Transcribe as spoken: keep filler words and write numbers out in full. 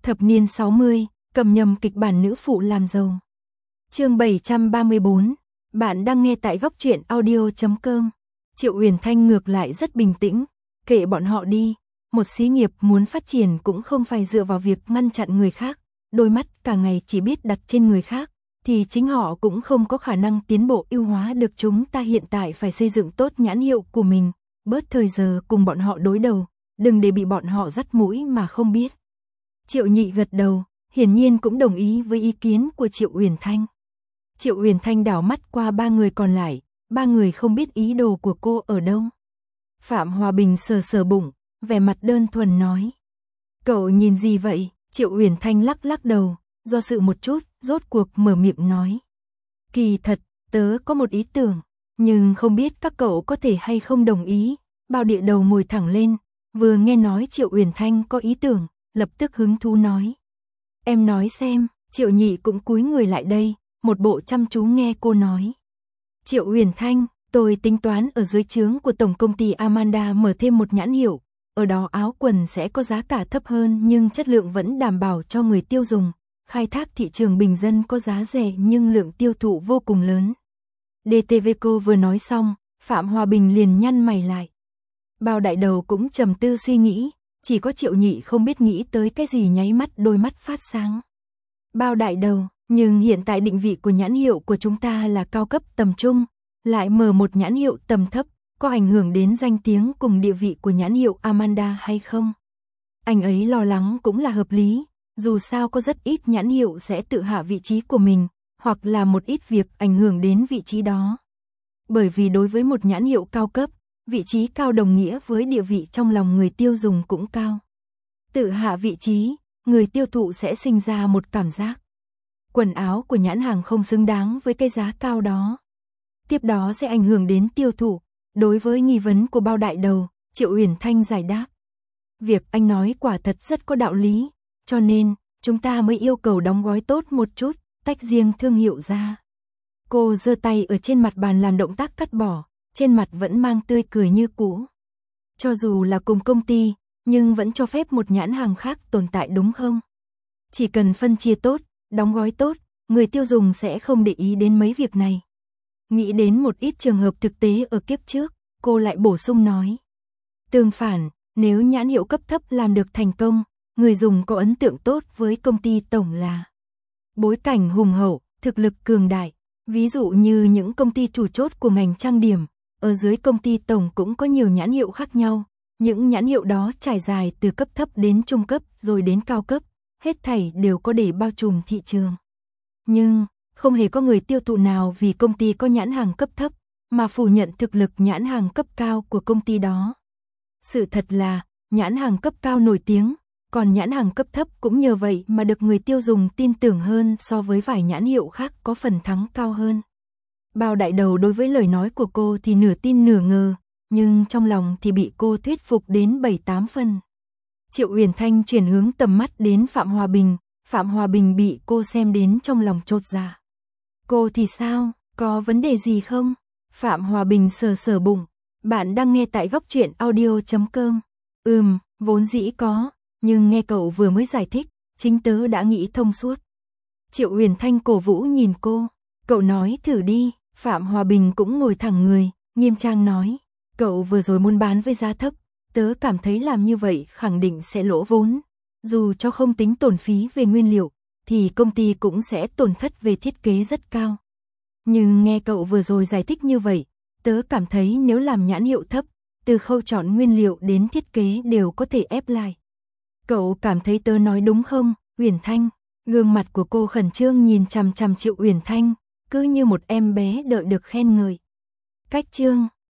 Thập niên sáu mươi, cầm nhầm kịch bản nữ phụ làm giàu. Chương bảy trăm ba mươi bốn, bạn đang nghe tại góc truyện audio chấm com. Triệu Uyển Thanh ngược lại rất bình tĩnh, kệ bọn họ đi, một xí nghiệp muốn phát triển cũng không phải dựa vào việc ngăn chặn người khác, đôi mắt cả ngày chỉ biết đặt trên người khác, thì chính họ cũng không có khả năng tiến bộ ưu hóa được. Chúng ta hiện tại phải xây dựng tốt nhãn hiệu của mình, bớt thời giờ cùng bọn họ đối đầu, đừng để bị bọn họ dắt mũi mà không biết. Triệu Nhị gật đầu, hiển nhiên cũng đồng ý với ý kiến của Triệu Uyển Thanh. Triệu Uyển Thanh đảo mắt qua ba người còn lại, ba người không biết ý đồ của cô ở đâu. Phạm Hòa Bình sờ sờ bụng, vẻ mặt đơn thuần nói. Cậu nhìn gì vậy? Triệu Uyển Thanh lắc lắc đầu, do dự một chút, rốt cuộc mở miệng nói. Kỳ thật, tớ có một ý tưởng, nhưng không biết các cậu có thể hay không đồng ý. Bao Địa Đầu ngồi thẳng lên, vừa nghe nói Triệu Uyển Thanh có ý tưởng, lập tức hứng thú nói. Em nói xem. Triệu Nhị cũng cúi người lại đây, một bộ chăm chú nghe cô nói. Triệu Uyển Thanh, tôi tính toán ở dưới trướng của tổng công ty Amanda mở thêm một nhãn hiệu, ở đó áo quần sẽ có giá cả thấp hơn nhưng chất lượng vẫn đảm bảo cho người tiêu dùng, khai thác thị trường bình dân có giá rẻ nhưng lượng tiêu thụ vô cùng lớn. đê tê vê cô vừa nói xong, Phạm Hòa Bình liền nhăn mày lại. Bao Đại Đầu cũng trầm tư suy nghĩ, chỉ có Triệu Nhị không biết nghĩ tới cái gì nháy mắt đôi mắt phát sáng. Bao Đại Đầu, nhưng hiện tại định vị của nhãn hiệu của chúng ta là cao cấp tầm trung, lại mở một nhãn hiệu tầm thấp, có ảnh hưởng đến danh tiếng cùng địa vị của nhãn hiệu Amanda hay không? Anh ấy lo lắng cũng là hợp lý, dù sao có rất ít nhãn hiệu sẽ tự hạ vị trí của mình, hoặc là một ít việc ảnh hưởng đến vị trí đó. Bởi vì đối với một nhãn hiệu cao cấp, vị trí cao đồng nghĩa với địa vị trong lòng người tiêu dùng cũng cao. Tự hạ vị trí, người tiêu thụ sẽ sinh ra một cảm giác quần áo của nhãn hàng không xứng đáng với cái giá cao đó. Tiếp đó sẽ ảnh hưởng đến tiêu thụ. Đối với nghi vấn của Bao Đại Đầu, Triệu Uyển Thanh giải đáp. Việc anh nói quả thật rất có đạo lý, cho nên chúng ta mới yêu cầu đóng gói tốt một chút, tách riêng thương hiệu ra. Cô giơ tay ở trên mặt bàn làm động tác cắt bỏ, trên mặt vẫn mang tươi cười như cũ. Cho dù là cùng công ty, nhưng vẫn cho phép một nhãn hàng khác tồn tại đúng không? Chỉ cần phân chia tốt, đóng gói tốt, người tiêu dùng sẽ không để ý đến mấy việc này. Nghĩ đến một ít trường hợp thực tế ở kiếp trước, cô lại bổ sung nói. Tương phản, nếu nhãn hiệu cấp thấp làm được thành công, người dùng có ấn tượng tốt với công ty tổng là bối cảnh hùng hậu, thực lực cường đại. Ví dụ như những công ty chủ chốt của ngành trang điểm, ở dưới công ty tổng cũng có nhiều nhãn hiệu khác nhau. Những nhãn hiệu đó trải dài từ cấp thấp đến trung cấp rồi đến cao cấp, hết thảy đều có để bao trùm thị trường. Nhưng, không hề có người tiêu thụ nào vì công ty có nhãn hàng cấp thấp, mà phủ nhận thực lực nhãn hàng cấp cao của công ty đó. Sự thật là, nhãn hàng cấp cao nổi tiếng, còn nhãn hàng cấp thấp cũng nhờ vậy mà được người tiêu dùng tin tưởng hơn so với vài nhãn hiệu khác có phần thắng cao hơn. Bao Đại Đầu đối với lời nói của cô thì nửa tin nửa ngờ, nhưng trong lòng thì bị cô thuyết phục đến bảy tám phần. Triệu Uyển Thanh chuyển hướng tầm mắt đến Phạm Hòa Bình, Phạm Hòa Bình bị cô xem đến trong lòng chột dạ. Cô thì sao, có vấn đề gì không? Phạm Hòa Bình sờ sờ bụng, bạn đang nghe tại góc truyện audio chấm com. Ừm, vốn dĩ có, nhưng nghe cậu vừa mới giải thích, chính tớ đã nghĩ thông suốt. Triệu Uyển Thanh cổ vũ nhìn cô, cậu nói thử đi. Phạm Hòa Bình cũng ngồi thẳng người, nghiêm trang nói, cậu vừa rồi muốn bán với giá thấp, tớ cảm thấy làm như vậy khẳng định sẽ lỗ vốn. Dù cho không tính tổn phí về nguyên liệu, thì công ty cũng sẽ tổn thất về thiết kế rất cao. Nhưng nghe cậu vừa rồi giải thích như vậy, tớ cảm thấy nếu làm nhãn hiệu thấp, từ khâu chọn nguyên liệu đến thiết kế đều có thể ép lại. Cậu cảm thấy tớ nói đúng không, Uyển Thanh? Gương mặt của cô khẩn trương nhìn chằm chằm Triệu Uyển Thanh, cứ như một em bé đợi được khen ngợi. Cách chương